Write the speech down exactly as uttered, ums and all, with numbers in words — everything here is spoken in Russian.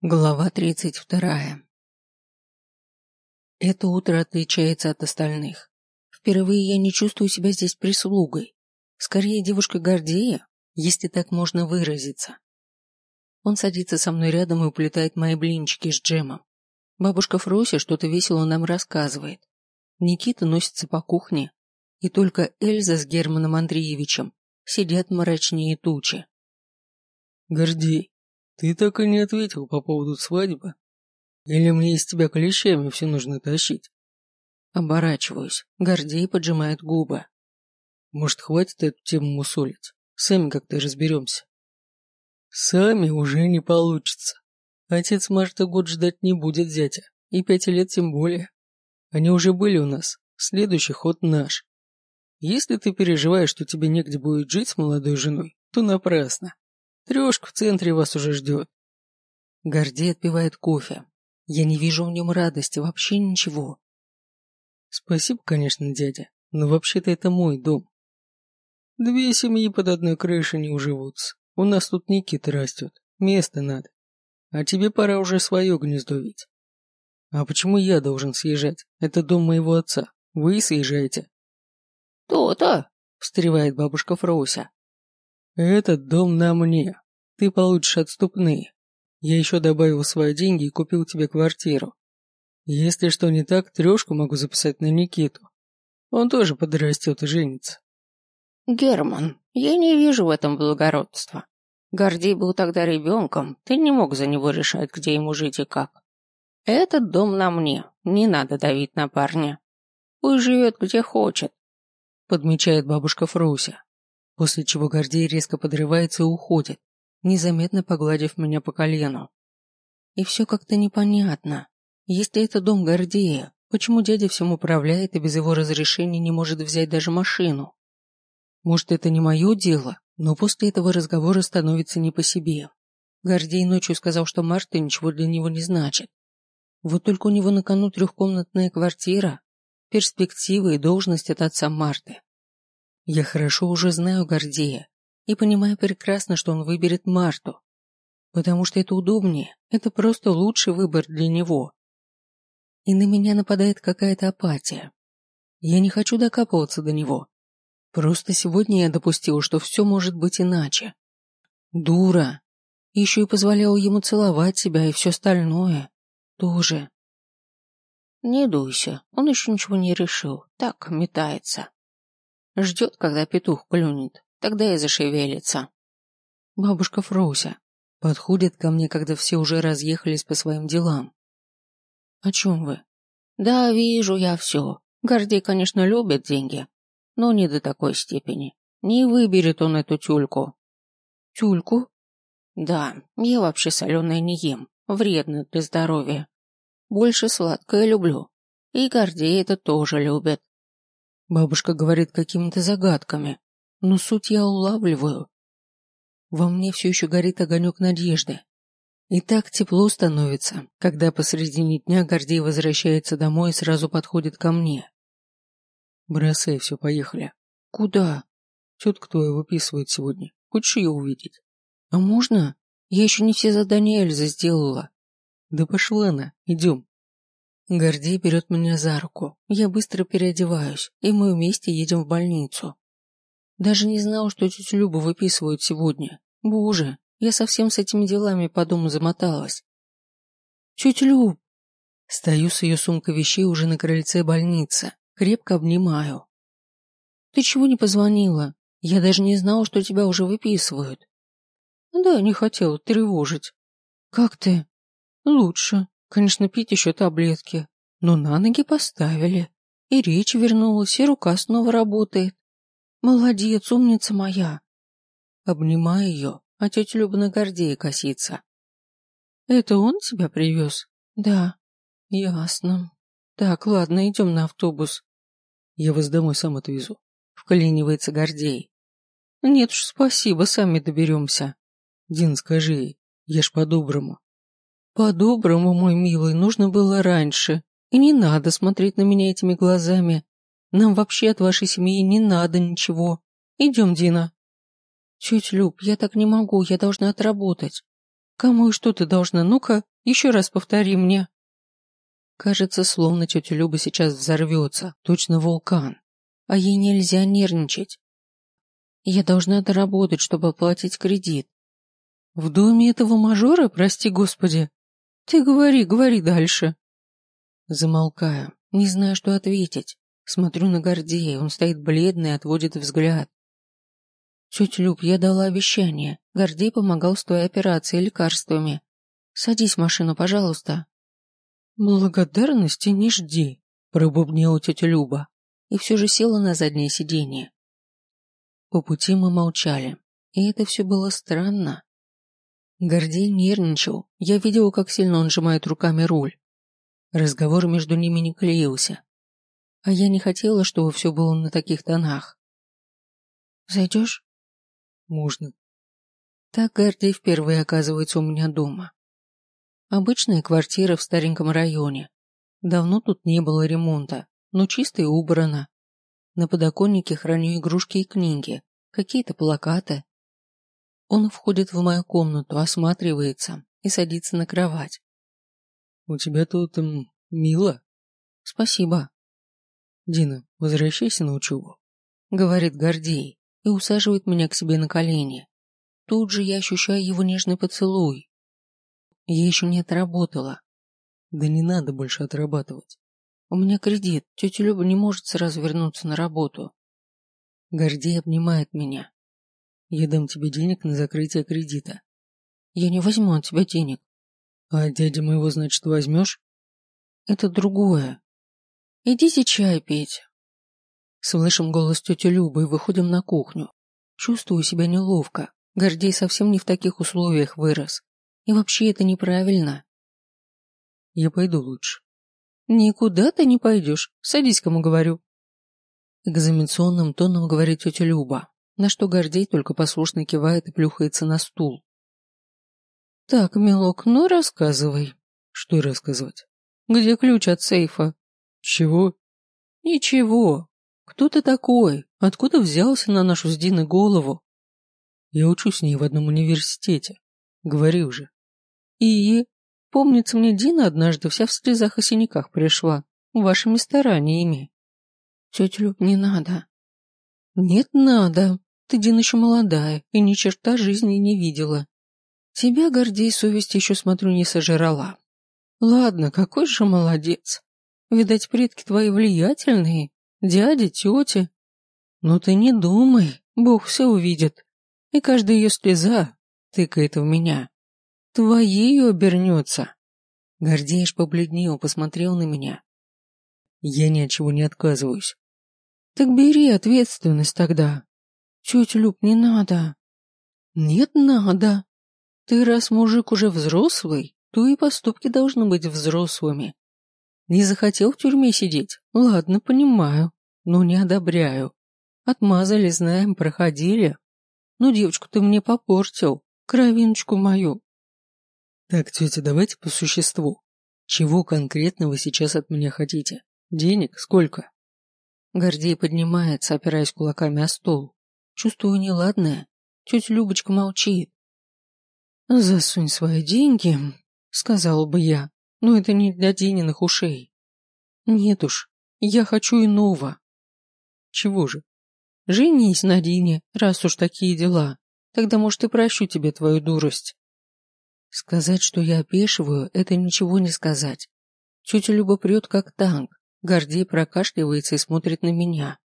Глава тридцать вторая. Это утро отличается от остальных. Впервые я не чувствую себя здесь прислугой. Скорее, девушка Гордея, если так можно выразиться. Он садится со мной рядом и уплетает мои блинчики с джемом. Бабушка Фрося что-то весело нам рассказывает. Никита носится по кухне, и только Эльза с Германом Андреевичем сидят мрачнее тучи. Гордей, ты так и не ответил по поводу свадьбы? Или мне из тебя клещами все нужно тащить? Оборачиваюсь. Гордей поджимает губы. Может, хватит эту тему мусолить? Сами как-то разберемся. Сами уже не получится. Отец Марта год ждать не будет зятя, и пять лет тем более. Они уже были у нас, следующий ход наш. Если ты переживаешь, что тебе негде будет жить с молодой женой, то напрасно. Трешка в центре вас уже ждет. Гордей отпивает кофе. Я не вижу в нем радости, вообще ничего. Спасибо, конечно, дядя, но вообще-то это мой дом. Две семьи под одной крышей не уживутся. У нас тут Никита растет, места надо. А тебе пора уже свое гнездо видеть. А почему я должен съезжать? Это дом моего отца. Вы съезжаете. То-то, встревает бабушка Фрося. Этот дом на мне. Ты получишь отступные. Я еще добавил свои деньги и купил тебе квартиру. Если что не так, трешку могу записать на Никиту. Он тоже подрастет и женится. Герман, я не вижу в этом благородства. Гордей был тогда ребенком, ты не мог за него решать, где ему жить и как. Этот дом на мне, не надо давить на парня. Пусть живет где хочет, подмечает бабушка Фруся, после чего Гордей резко подрывается и уходит, незаметно погладив меня по колену. И все как-то непонятно. Если это дом Гордея, почему дядя всем управляет и без его разрешения не может взять даже машину? Может, это не мое дело, но после этого разговора становится не по себе. Гордей ночью сказал, что Марта ничего для него не значит. Вот только у него на кону трехкомнатная квартира, перспективы и должность от отца Марты. Я хорошо уже знаю Гордея и понимаю прекрасно, что он выберет Марту, потому что это удобнее, это просто лучший выбор для него. И на меня нападает какая-то апатия. Я не хочу докапываться до него. Просто сегодня я допустил, что все может быть иначе. Дура. Еще и позволяла ему целовать себя и все остальное. Тоже. Не дуйся, он еще ничего не решил, так метается. Ждет, когда петух клюнет, тогда и зашевелится. Бабушка Фрося подходит ко мне, когда все уже разъехались по своим делам. О чем вы? Да, вижу я все. Гордей, конечно, любит деньги, но не до такой степени. Не выберет он эту тюльку. Тюльку? Да, я вообще соленое не ем, вредно для здоровья. Больше сладкое люблю. И Гордей это тоже любит. Бабушка говорит какими-то загадками, но суть я улавливаю. Во мне все еще горит огонек надежды. И так тепло становится, когда посредине дня Гордей возвращается домой и сразу подходит ко мне. Бросай все, поехали. Куда? Тетка твоя выписывает сегодня. Хочешь ее увидеть? А можно? Я еще не все задания Эльзы сделала. Да пошла она, идем. Гордей берет меня за руку. Я быстро переодеваюсь, и мы вместе едем в больницу. Даже не знал, что тетю Любу выписывают сегодня. Боже, я совсем с этими делами по дому замоталась. Тетя Люб! Стою с ее сумкой вещей уже на крыльце больницы. Крепко обнимаю. Ты чего не позвонила? Я даже не знала, что тебя уже выписывают. Да, не хотела тревожить. Как ты? Лучше. Конечно, пить еще таблетки. Но на ноги поставили. И речь вернулась, и рука снова работает. Молодец, умница моя. Обнимаю ее, а тетя Люба на Гордея косится. Это он тебя привез? Да. Ясно. Так, ладно, идем на автобус. Я вас домой сам отвезу. Вклинивается Гордей. Нет уж, спасибо, сами доберемся. Дин, скажи ей, я ж по-доброму. По-доброму, мой милый, нужно было раньше. И не надо смотреть на меня этими глазами. Нам вообще от вашей семьи не надо ничего. Идем, Дина. Тетя Люб, я так не могу, я должна отработать. Кому и что ты должна? Ну-ка, еще раз повтори мне. Кажется, словно тетя Люба сейчас взорвется, точно вулкан. А ей нельзя нервничать. Я должна доработать, чтобы оплатить кредит. В доме этого мажора, прости господи. Ты говори, говори дальше. Замолкаю, не знаю, что ответить. Смотрю на Гордея, он стоит бледный и отводит взгляд. Тетя Люб, я дала обещание. Гордей помогал с той операцией и лекарствами. Садись в машину, пожалуйста. Благодарности не жди, пробубнила тетя Люба и все же села на заднее сиденье. По пути мы молчали, и это все было странно. Гордей нервничал, я видела, как сильно он сжимает руками руль. Разговор между ними не клеился, а я не хотела, чтобы все было на таких тонах. Зайдешь? Можно. Так Гордей впервые оказывается у меня дома. Обычная квартира в стареньком районе. Давно тут не было ремонта, но чисто и убрано. На подоконнике храню игрушки и книги, какие-то плакаты. Он входит в мою комнату, осматривается и садится на кровать. У тебя тут м, мило. Спасибо. Дина, возвращайся на учебу, говорит Гордей и усаживает меня к себе на колени. Тут же я ощущаю его нежный поцелуй. Я еще не отработала. Да не надо больше отрабатывать. У меня кредит, тетя Люба не может сразу вернуться на работу. Гордей обнимает меня. Я дам тебе денег на закрытие кредита. Я не возьму от тебя денег. А дядя моего, значит, возьмешь? Это другое. Идите чай пить. Слышим голос тети Любы и выходим на кухню. Чувствую себя неловко. Гордей совсем не в таких условиях вырос. И вообще это неправильно. Я пойду лучше. Никуда ты не пойдешь. Садись, кому говорю. Экзаменационным тоном говорит тетя Люба, на что Гордей только послушно кивает и плюхается на стул. Так, милок, ну рассказывай. Что рассказывать? Где ключ от сейфа? Чего? Ничего. Кто ты такой? Откуда взялся на нашу с Диной голову? Я учусь с ней в одном университете. Говори уже. И? Помнится мне, Дина однажды вся в слезах и синяках пришла. Вашими стараниями. Тетя Люб, не надо. Нет, надо. Ты, Дина, еще молодая и ни черта жизни не видела. Тебя, Гордей, совесть еще, смотрю, не сожрала. Ладно, какой же молодец. Видать, предки твои влиятельные, дяди, тети. Но ты не думай, Бог все увидит. И каждая ее слеза тыкает в меня. Твоею обернется. Гордей аж побледнел, посмотрел на меня. Я ни от чего не отказываюсь. Так бери ответственность тогда. Тетя Люб, не надо. Нет, надо. Ты раз мужик уже взрослый, то и поступки должны быть взрослыми. Не захотел в тюрьме сидеть? Ладно, понимаю, но не одобряю. Отмазали, знаем, проходили. Ну, девочку ты мне попортил, кровиночку мою. Так, тетя, давайте по существу. Чего конкретно вы сейчас от меня хотите? Денег? Сколько? Гордей поднимается, опираясь кулаками о стол. Чувствую неладное. Тетя Любочка молчит. «Засунь свои деньги», — сказала бы я, но это не для Дининых ушей. Нет уж, я хочу иного. Чего же? Женись на Дине, раз уж такие дела. Тогда, может, и прощу тебе твою дурость. Сказать, что я опешиваю, это ничего не сказать. Тетя Люба прет, как танк. Гордей прокашливается и смотрит на меня.